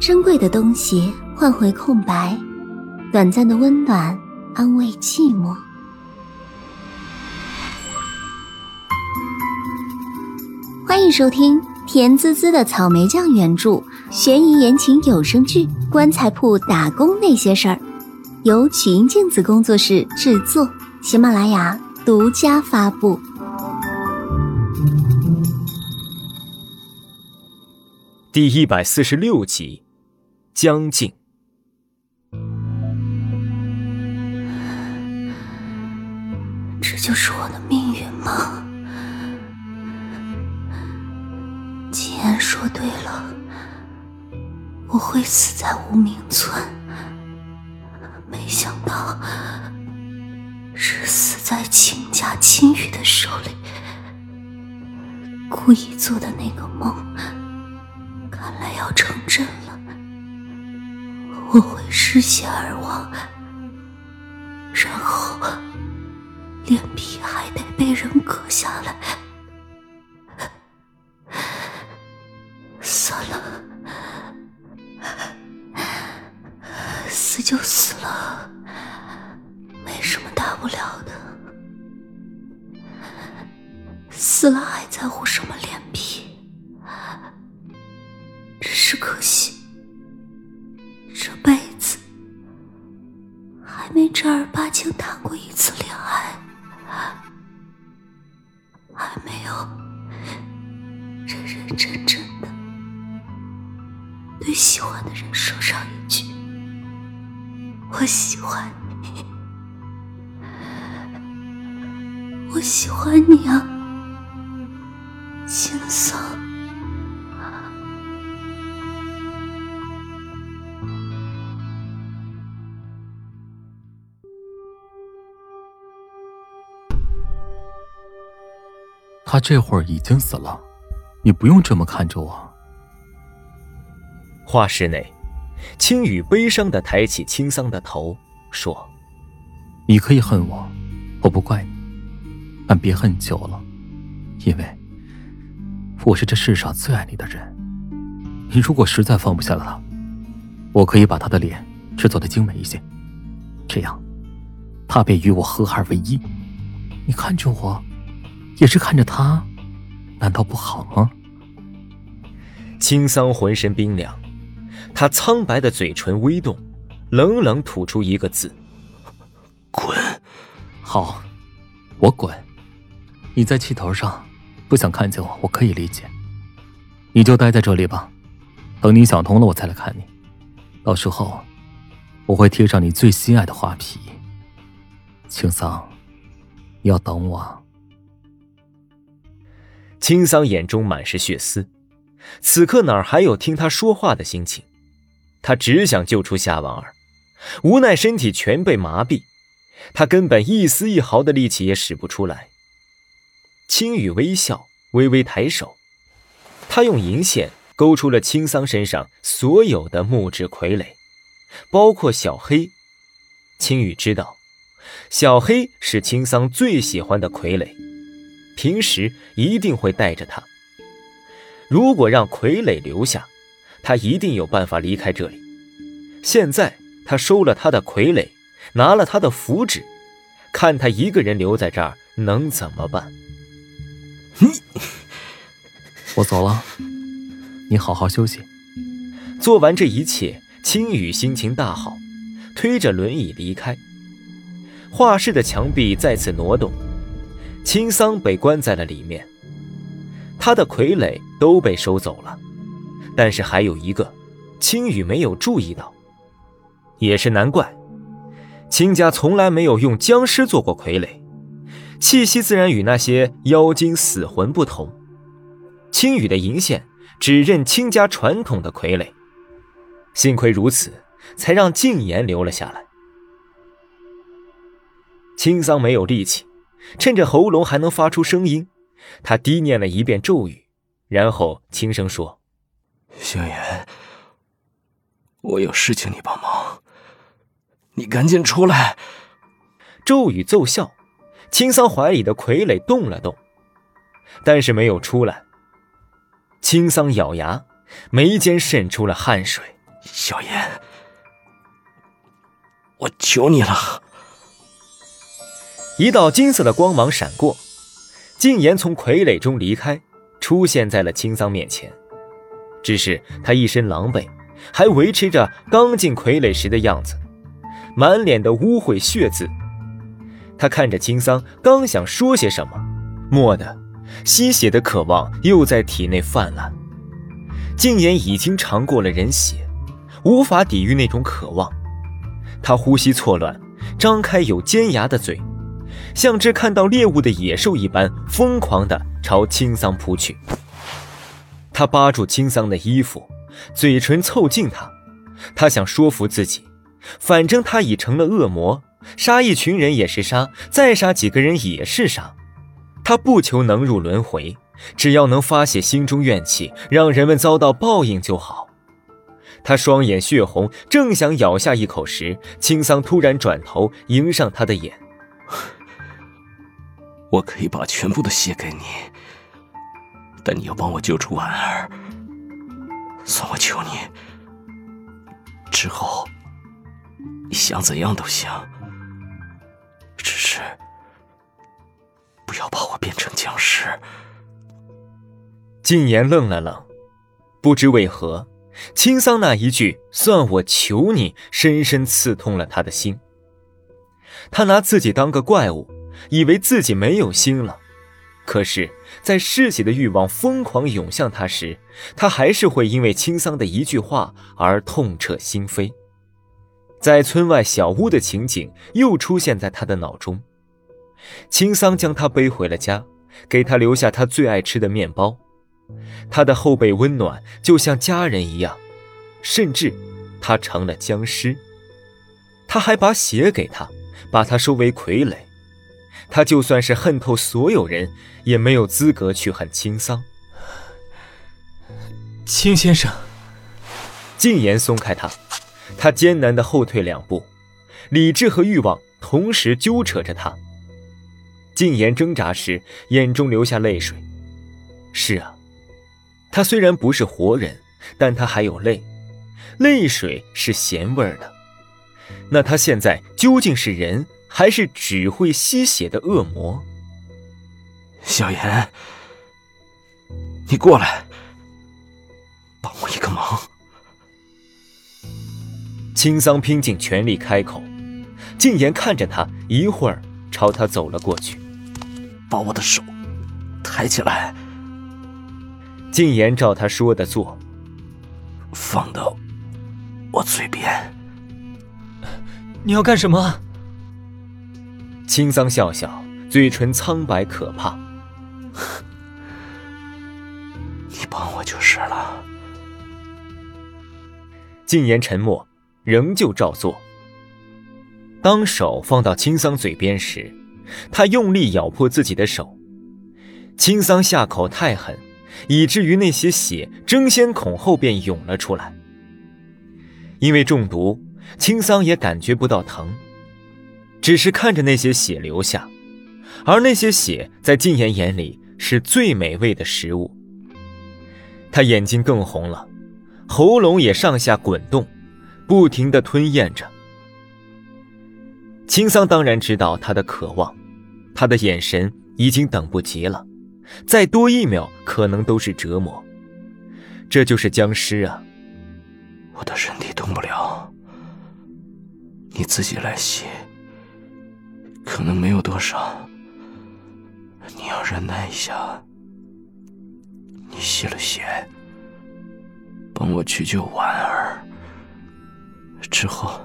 珍贵的东西换回空白，短暂的温暖安慰寂寞。欢迎收听甜滋滋的草莓酱原著悬疑言情有声剧《棺材铺打工那些事儿》，由曲音镜子工作室制作，喜马拉雅独家发布。 第146集，将近。 这就是我的命运吗？季安说对了，我会死在无名村，没想到是死在亲家青羽的手里。故意做的那个梦看来要成真了，我会失血而亡，然后脸皮还得被人割下来。算了，死就死了，没什么大不了的。死了还在乎什么脸皮？只是可惜，这辈子还没正儿八经谈过一次恋爱，还没有认认真真的对喜欢的人说上一句我喜欢你，我喜欢你啊，青桑。 他这会儿已经死了，你不用这么看着我。 画室内，青羽悲伤地抬起青桑的头，说：“ 你可以恨我，我不怪你，但别恨久了，因为我是这世上最爱你的人。你如果实在放不下了他，我可以把他的脸制作得精美一些，这样他便与我合二为一。你看着我，也是看着他，难道不好吗？” 青桑浑身冰凉，他苍白的嘴唇微动，冷冷吐出一个字：“ 滚。” 好，我滚。你在气头上不想看见我，我可以理解。你就待在这里吧，等你想通了我再来看你。到时候我会贴上你最心爱的花皮。青桑，你要等我啊。 青桑眼中满是血丝，此刻哪儿还有听他说话的心情？他只想救出夏婉儿，无奈身体全被麻痹，他根本一丝一毫的力气也使不出来。青羽微笑，微微抬手，他用银线勾出了青桑身上所有的木质傀儡，包括小黑。青羽知道，小黑是青桑最喜欢的傀儡，平时一定会带着他。如果让傀儡留下，他一定有办法离开这里。现在他收了他的傀儡，拿了他的符纸，看他一个人留在这儿能怎么办？ 我走了，你好好休息。 做完这一切，青羽心情大好，推着轮椅离开。画室的墙壁再次挪动，青桑被关在了里面，他的傀儡都被收走了，但是还有一个青羽没有注意到。也是难怪，青家从来没有用僵尸做过傀儡，气息自然与那些妖精死魂不同。青羽的银线只认青家传统的傀儡，幸亏如此，才让静言留了下来。青桑没有力气，趁着喉咙还能发出声音，他低念了一遍咒语，然后轻声说：“ 星言，我有事请你帮忙，你赶紧出来。” 咒语奏效，青桑怀里的傀儡动了动，但是没有出来。青桑咬牙，眉间渗出了汗水。 小妍，我求你了。 一道金色的光芒闪过，静言从傀儡中离开，出现在了青桑面前。只是他一身狼狈，还维持着刚进傀儡时的样子，满脸的污秽血渍。他看着青桑，刚想说些什么，蓦地吸血的渴望又在体内泛滥。静言已经尝过了人血，无法抵御那种渴望。他呼吸错乱，张开有尖牙的嘴，像只看到猎物的野兽一般，疯狂地朝青桑扑去。他扒住青桑的衣服，嘴唇凑近他。他想说服自己，反正他已成了恶魔，杀一群人也是杀，再杀几个人也是杀。他不求能入轮回，只要能发泄心中怨气，让人们遭到报应就好。他双眼血红，正想咬下一口时，青桑突然转头迎上他的眼。 我可以把全部的血给你，但你要帮我救出婉儿，算我求你。之后你想怎样都行，只是不要把我变成僵尸。 静言愣了愣，不知为何，青桑那一句算我求你深深刺痛了他的心。他拿自己当个怪物，以为自己没有心了。可是在嗜血的欲望疯狂涌向他时，他还是会因为青桑的一句话而痛彻心扉。在村外小屋的情景又出现在他的脑中。青桑将他背回了家，给他留下他最爱吃的面包。他的后背温暖，就像家人一样，甚至他成了僵尸。他还把血给他，把他收为傀儡。他就算是恨透所有人，也没有资格去恨青桑。 青先生。 静言松开他，他艰难地后退2步，理智和欲望同时纠扯着他。静言挣扎时，眼中流下泪水。是啊，他虽然不是活人，但他还有泪，泪水是咸味的。那他现在究竟是人，还是只会吸血的恶魔？ 小妍，你过来，帮我一个忙。 青桑拼尽全力开口，静言看着他，一会儿朝他走了过去。 把我的手抬起来。 静言照他说的做， 放到我嘴边。 你要干什么？ 青桑笑笑，嘴唇苍白可怕。 你帮我就是了。 静言沉默，仍旧照做。当手放到青桑嘴边时，他用力咬破自己的手。青桑下口太狠，以至于那些血争先恐后便涌了出来。因为中毒，青桑也感觉不到疼，只是看着那些血流下，而那些血在静言眼里是最美味的食物。他眼睛更红了，喉咙也上下滚动，不停地吞咽着。青桑当然知道他的渴望，他的眼神已经等不及了，再多1秒可能都是折磨。这就是僵尸啊！ 我的身体动不了，你自己来吸，可能没有多少，你要忍耐一下。你吸了血，帮我去救婉儿，之后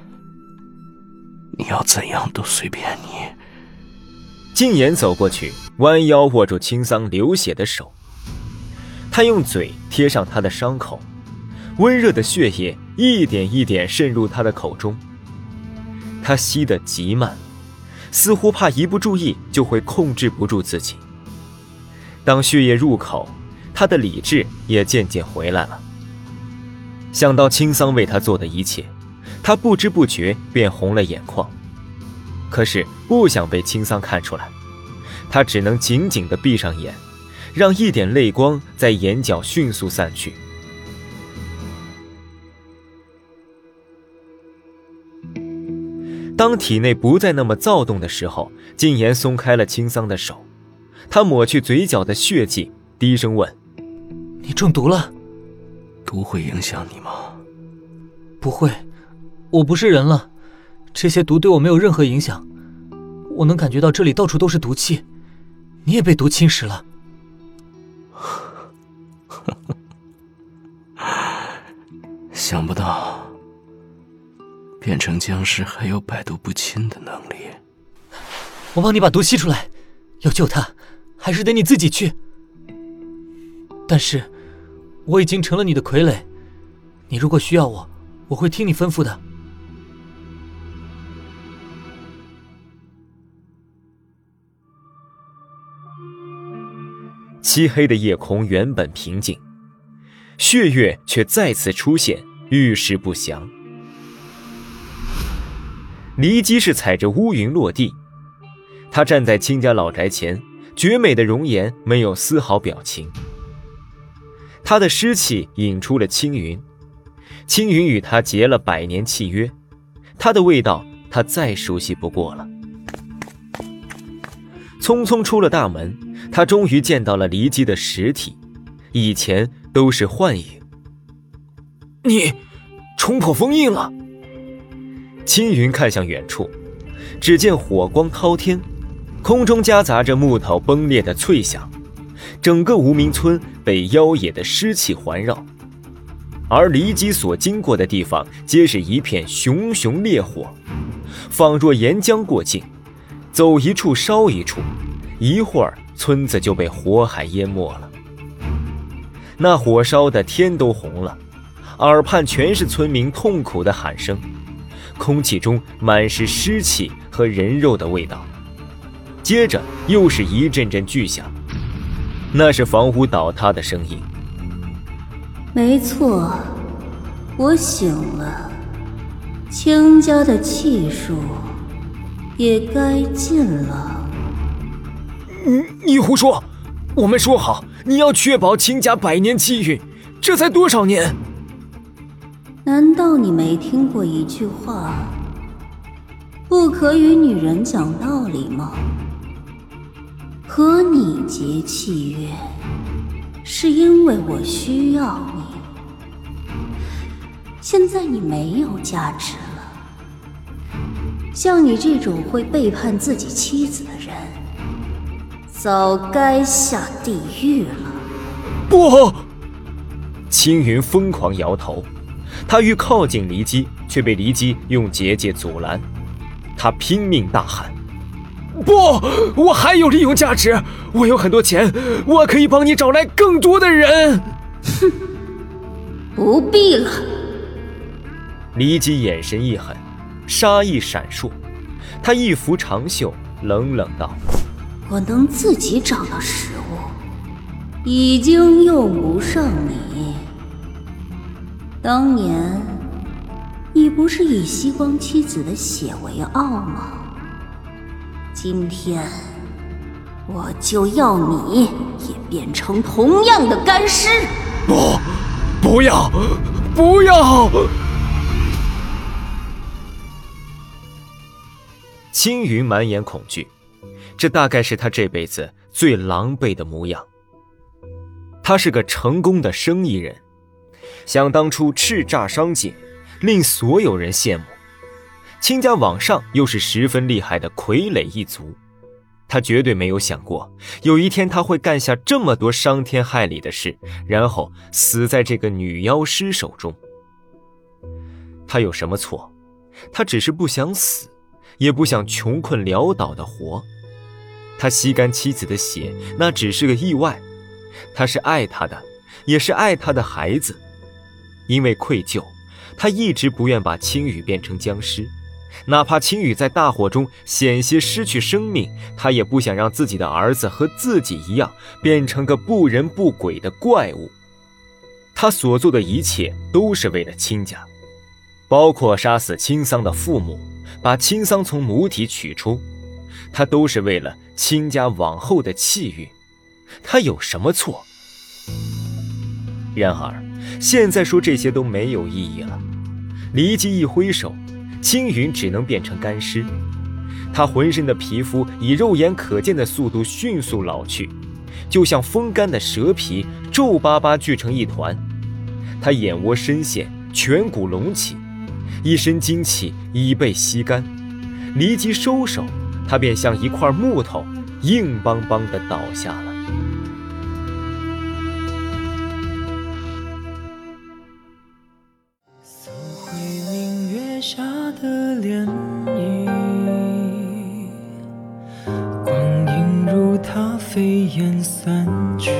你要怎样都随便你。 静言走过去，弯腰握住青桑流血的手，他用嘴贴上他的伤口，温热的血液一点一点渗入他的口中。他吸得极慢，似乎怕一不注意就会控制不住自己。当血液入口，他的理智也渐渐回来了。想到青桑为他做的一切，他不知不觉便红了眼眶。可是不想被青桑看出来，他只能紧紧地闭上眼，让一点泪光在眼角迅速散去。 当体内不再那么躁动的时候，静言松开了青桑的手，他抹去嘴角的血迹，低声问： 你中毒了？ 毒会影响你吗？ 不会，我不是人了，这些毒对我没有任何影响。我能感觉到这里到处都是毒气，你也被毒侵蚀了。 想不到变成僵尸还有百毒不侵的能力。 我帮你把毒吸出来，要救他还是得你自己去。但是我已经成了你的傀儡，你如果需要我，我会听你吩咐的。 漆黑的夜空原本平静，血月却再次出现，遇事不详。黎姬是踩着乌云落地，她站在亲家老宅前，绝美的容颜没有丝毫表情。她的尸气引出了青云，青云与她结了100年契约，她的味道她再熟悉不过了。匆匆出了大门，他终于见到了黎姬的实体，以前都是幻影。你冲破封印了。青云看向远处，只见火光滔天，空中夹杂着木头崩裂的脆响，整个无名村被妖冶的湿气环绕，而黎姬所经过的地方皆是一片熊熊烈火，仿若岩浆过境，走一处烧一处，一会儿村子就被火海淹没了。那火烧的天都红了，耳畔全是村民痛苦的喊声，空气中满是湿气和人肉的味道。接着又是一阵阵巨响，那是房屋倒塌的声音。 没错，我醒了，卿家的气数也该尽了。 你胡说！我们说好你要确保卿家100年气运，这才多少年？ 难道你没听过一句话，不可与女人讲道理吗？和你结契约，是因为我需要你。现在你没有价值了，像你这种会背叛自己妻子的人，早该下地狱了。 不！青云疯狂摇头，他欲靠近黎姬，却被黎姬用结界阻拦。他拼命大喊：不，我还有利用价值，我有很多钱，我可以帮你找来更多的人。 哼，不必了。 黎姬眼神一狠，杀意闪烁，他一拂长袖，冷冷道： 我能自己找到食物，已经用不上你。当年你不是以吸光妻子的血为傲吗？今天我就要你也变成同样的干尸。 不要，不要！青云满眼恐惧，这大概是他这辈子最狼狈的模样。他是个成功的生意人，想当初叱咤商界，令所有人羡慕。亲家往上又是十分厉害的傀儡一族，他绝对没有想过有一天他会干下这么多伤天害理的事，然后死在这个女妖尸手中。他有什么错？他只是不想死，也不想穷困潦倒的活。他吸干妻子的血，那只是个意外。他是爱她的，也是爱他的孩子。因为愧疚，他一直不愿把青羽变成僵尸，哪怕青羽在大火中险些失去生命，他也不想让自己的儿子和自己一样变成个不人不鬼的怪物。他所做的一切都是为了亲家，包括杀死青桑的父母，把青桑从母体取出，他都是为了亲家往后的气运。他有什么错？然而现在说这些都没有意义了。黎姬一挥手， 青云只能变成干尸。他浑身的皮肤以肉眼可见的速度迅速老去，就像风干的蛇皮，皱巴巴聚成一团。他眼窝深陷，颧骨隆起，一身精气已被吸干，离即收手，他便像一块木头，硬邦邦地倒下了。 搜回明月下的涟漪，光阴如它飞烟散去。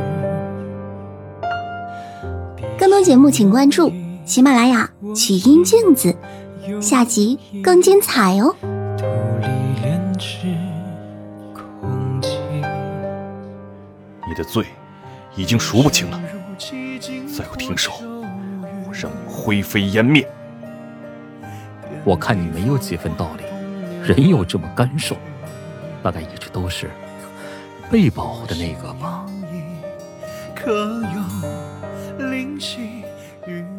更多节目请关注喜马拉雅曲音镜子，下集更精彩哦。 土里炼制空气， 你的罪已经数不清了，再不停手，我让你灰飞烟灭。 我看你没有几分道理，人又这么干瘦，大概一直都是被保护的那个吧。 可有灵犀与